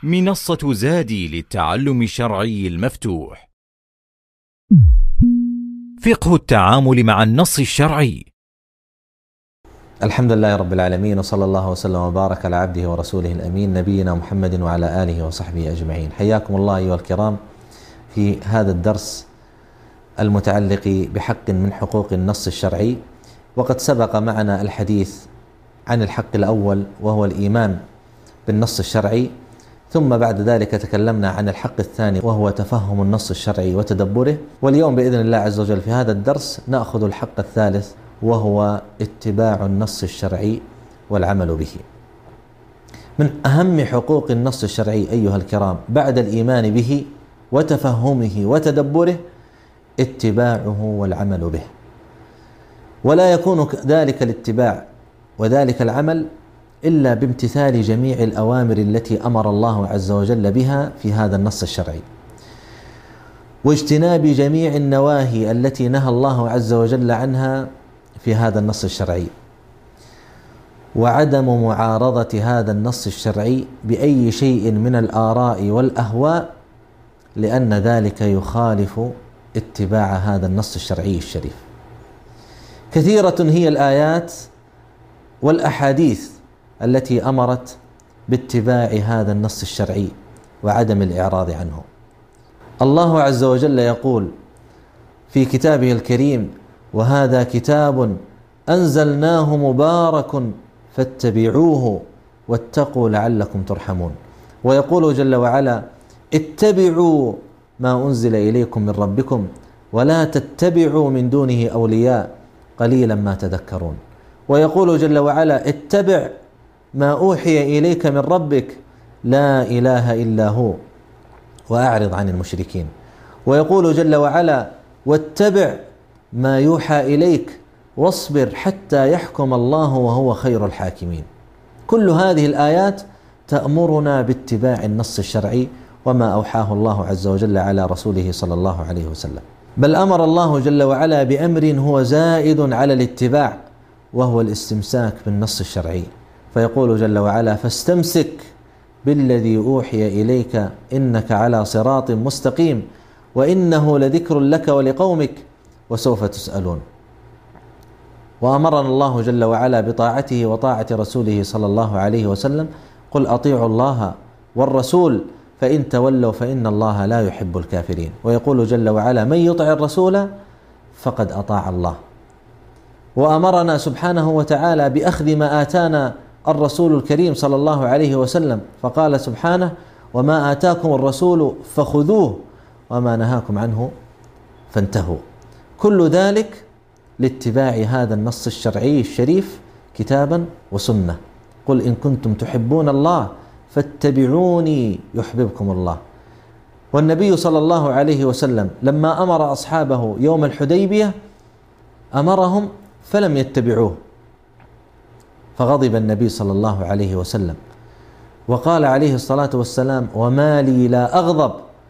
منصة زادي للتعلم الشرعي المفتوح. فقه التعامل مع النص الشرعي. الحمد لله رب العالمين، وصلى الله وسلم وبارك على عبده ورسوله الأمين نبينا محمد وعلى آله وصحبه أجمعين. حياكم الله أيها الكرام في هذا الدرس المتعلق بحق من حقوق النص الشرعي. وقد سبق معنا الحديث عن الحق الأول وهو الإيمان بالنص الشرعي، ثم بعد ذلك تكلمنا عن الحق الثاني وهو تفهم النص الشرعي وتدبره. واليوم بإذن الله عز وجل في هذا الدرس نأخذ الحق الثالث وهو اتباع النص الشرعي والعمل به. من أهم حقوق النص الشرعي أيها الكرام بعد الإيمان به وتفهمه وتدبره اتباعه والعمل به، ولا يكون ذلك الاتباع وذلك العمل إلا بامتثال جميع الأوامر التي أمر الله عز وجل بها في هذا النص الشرعي، واجتناب جميع النواهي التي نهى الله عز وجل عنها في هذا النص الشرعي، وعدم معارضة هذا النص الشرعي بأي شيء من الآراء والأهواء، لأن ذلك يخالف اتباع هذا النص الشرعي الشريف. كثيرة هي الآيات والأحاديث التي أمرت باتباع هذا النص الشرعي وعدم الإعراض عنه. الله عز وجل يقول في كتابه الكريم: وهذا كتاب أنزلناه مبارك فاتبعوه واتقوا لعلكم ترحمون. ويقول جل وعلا: اتبعوا ما أنزل إليكم من ربكم ولا تتبعوا من دونه أولياء قليلا ما تذكرون. ويقول جل وعلا: اتبع ما أوحي إليك من ربك لا إله إلا هو وأعرض عن المشركين. ويقول جل وعلا: واتبع ما يوحى إليك واصبر حتى يحكم الله وهو خير الحاكمين. كل هذه الآيات تأمرنا باتباع النص الشرعي وما أوحاه الله عز وجل على رسوله صلى الله عليه وسلم. بل أمر الله جل وعلا بأمر هو زائد على الاتباع، وهو الاستمساك بالنص الشرعي، فيقول جل وعلا: فاستمسك بالذي أوحي إليك إنك على صراط مستقيم وإنه لذكر لك ولقومك وسوف تسألون. وأمرنا الله جل وعلا بطاعته وطاعة رسوله صلى الله عليه وسلم: قل أطيعوا الله والرسول فإن تولوا فإن الله لا يحب الكافرين. ويقول جل وعلا: من يطع الرسول فقد أطاع الله. وأمرنا سبحانه وتعالى بأخذ ما آتانا الرسول الكريم صلى الله عليه وسلم، فقال سبحانه: وما آتاكم الرسول فخذوه وما نهاكم عنه فانتهوا. كل ذلك لاتباع هذا النص الشرعي الشريف كتابا وسنة. قل إن كنتم تحبون الله فاتبعوني يحببكم الله. والنبي صلى الله عليه وسلم لما أمر أصحابه يوم الحديبية أمرهم فلم يتبعوه، فغضب النبي صلى الله عليه وسلم وقال عليه الصلاة والسلام: وما لي لا أغضب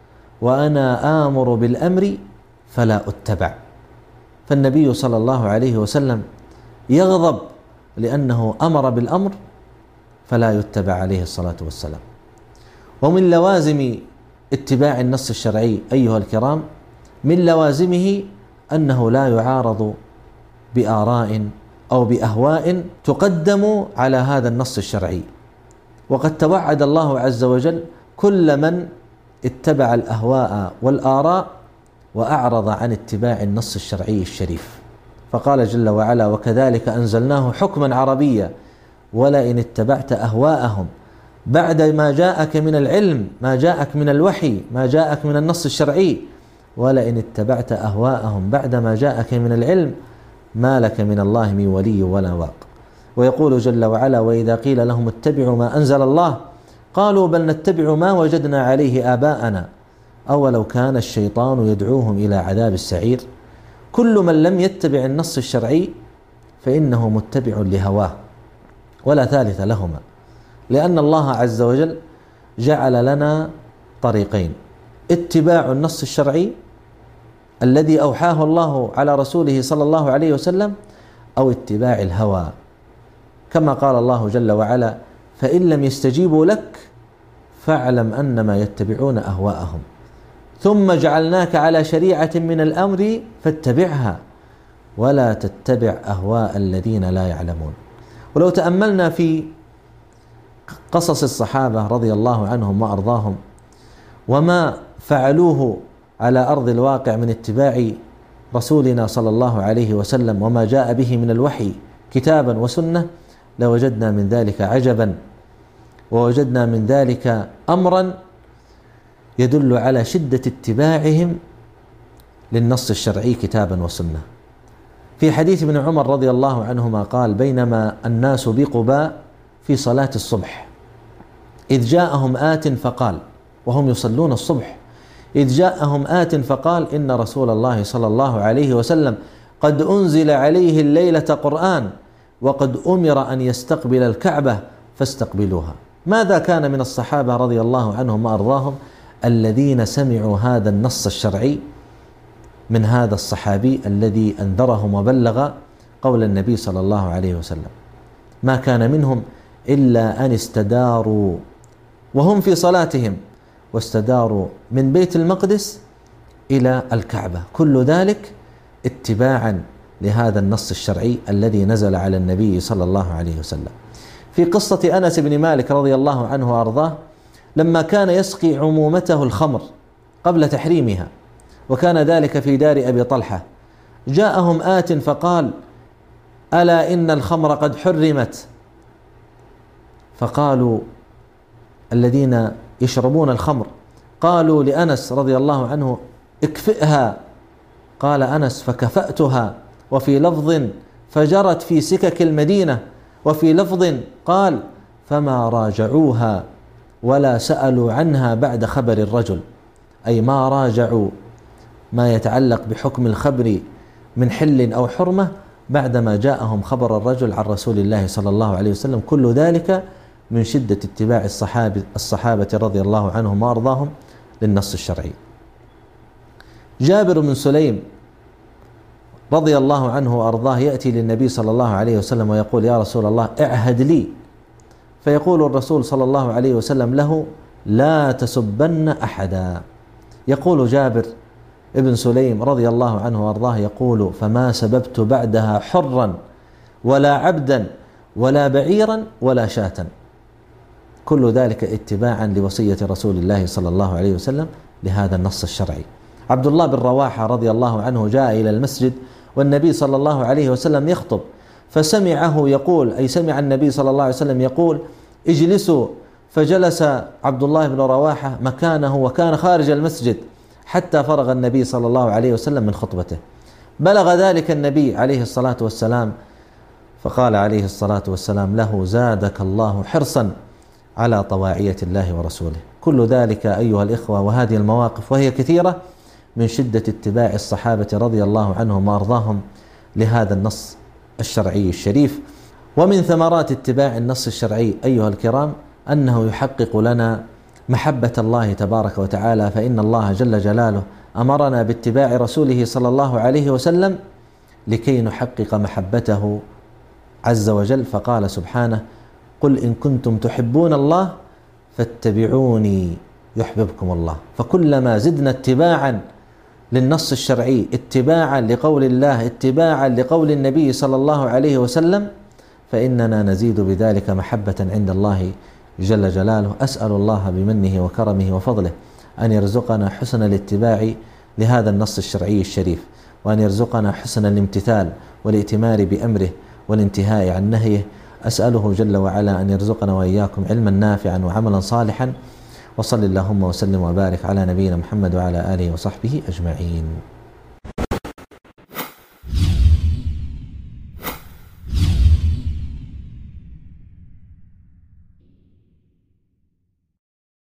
وأنا آمر بالأمر فلا أتبع. فالنبي صلى الله عليه وسلم يغضب لأنه أمر بالأمر فلا يتبع عليه الصلاة والسلام. ومن لوازم اتباع النص الشرعي أيها الكرام، من لوازمه أنه لا يعارض بآراء أو بأهواء تقدم على هذا النص الشرعي. وقد توعد الله عز وجل كل من اتبع الأهواء والآراء وأعرض عن اتباع النص الشرعي الشريف، فقال جل وعلا: وكذلك أنزلناه حكما عربيا ولئن اتبعت أهواءهم بعد ما جاءك من العلم، ما جاءك من الوحي، ما جاءك من النص الشرعي، ولئن اتبعت أهواءهم بعد ما جاءك من العلم ما لك من الله من ولي ولا واق. ويقول جل وعلا: وإذا قيل لهم اتبعوا ما أنزل الله قالوا بل نتبع ما وجدنا عليه آباءنا أولو كان الشيطان يدعوهم إلى عذاب السعير. كل من لم يتبع النص الشرعي فإنه متبع لهواه ولا ثالث لهما، لأن الله عز وجل جعل لنا طريقين: اتباع النص الشرعي الذي أوحاه الله على رسوله صلى الله عليه وسلم، أو اتباع الهوى، كما قال الله جل وعلا: فإن لم يستجيبوا لك فاعلم أنما يتبعون أهواءهم، ثم جعلناك على شريعة من الأمر فاتبعها ولا تتبع أهواء الذين لا يعلمون. ولو تأملنا في قصص الصحابة رضي الله عنهم وأرضاهم وما فعلوه على أرض الواقع من اتباع رسولنا صلى الله عليه وسلم وما جاء به من الوحي كتابا وسنة، لوجدنا من ذلك عجبا، ووجدنا من ذلك أمرا يدل على شدة اتباعهم للنص الشرعي كتابا وسنة. في حديث ابن عمر رضي الله عنهما قال: بينما الناس بقباء في صلاة الصبح إذ جاءهم آت فقال، وهم يصلون الصبح، إذ جاءهم آت فقال: إن رسول الله صلى الله عليه وسلم قد أنزل عليه الليلة قرآن وقد أمر أن يستقبل الكعبة فاستقبلوها. ماذا كان من الصحابة رضي الله عنهم وأرضاهم الذين سمعوا هذا النص الشرعي من هذا الصحابي الذي أنذرهم وبلغ قول النبي صلى الله عليه وسلم؟ ما كان منهم إلا أن استداروا وهم في صلاتهم، واستداروا من بيت المقدس إلى الكعبة، كل ذلك اتباعا لهذا النص الشرعي الذي نزل على النبي صلى الله عليه وسلم. في قصة أنس بن مالك رضي الله عنه وأرضاه لما كان يسقي عمومته الخمر قبل تحريمها، وكان ذلك في دار أبي طلحة، جاءهم آت فقال: ألا إن الخمر قد حرمت. فقالوا الذين يشربون الخمر قالوا لأنس رضي الله عنه: اكفئها. قال أنس: فكفأتها. وفي لفظ: فجرت في سكك المدينة. وفي لفظ قال: فما راجعوها ولا سألوا عنها بعد خبر الرجل، أي ما راجعوا ما يتعلق بحكم الخبر من حل أو حرمة بعدما جاءهم خبر الرجل عن رسول الله صلى الله عليه وسلم. كل ذلك من شدة اتباع الصحابة رضي الله عنهم وأرضاهم للنص الشرعي. جابر بن سليم رضي الله عنه وأرضاه يأتي للنبي صلى الله عليه وسلم ويقول: يا رسول الله اعهد لي. فيقول الرسول صلى الله عليه وسلم له: لا تسبن أحدا. يقول جابر ابن سليم رضي الله عنه وأرضاه يقول: فما سببت بعدها حرا ولا عبدا ولا بعيرا ولا شاة. كل ذلك اتباعا لوصية رسول الله صلى الله عليه وسلم لهذا النص الشرعي. عبد الله بن رواحة رضي الله عنه جاء إلى المسجد والنبي صلى الله عليه وسلم يخطب، فسمعه يقول، أي سمع النبي صلى الله عليه وسلم يقول: اجلسوا. فجلس عبد الله بن رواحة مكانه وكان خارج المسجد حتى فرغ النبي صلى الله عليه وسلم من خطبته. بلغ ذلك النبي عليه الصلاة والسلام فقال عليه الصلاة والسلام له: زادك الله حرصا على طواعية الله ورسوله. كل ذلك أيها الإخوة وهذه المواقف وهي كثيرة من شدة اتباع الصحابة رضي الله عنهم وأرضاهم لهذا النص الشرعي الشريف. ومن ثمرات اتباع النص الشرعي أيها الكرام أنه يحقق لنا محبة الله تبارك وتعالى، فإن الله جل جلاله أمرنا باتباع رسوله صلى الله عليه وسلم لكي نحقق محبته عز وجل، فقال سبحانه: قل إن كنتم تحبون الله فاتبعوني يحببكم الله. فكلما زدنا اتباعا للنص الشرعي، اتباعا لقول الله، اتباعا لقول النبي صلى الله عليه وسلم، فإننا نزيد بذلك محبة عند الله جل جلاله. أسأل الله بمنه وكرمه وفضله أن يرزقنا حسن الاتباع لهذا النص الشرعي الشريف، وأن يرزقنا حسن الامتثال والائتمار بأمره والانتهاء عن نهيه. أسأله جل وعلا أن يرزقنا وإياكم علما نافعا وعملا صالحا. وصل اللهم وسلم وبارك على نبينا محمد وعلى آله وصحبه أجمعين.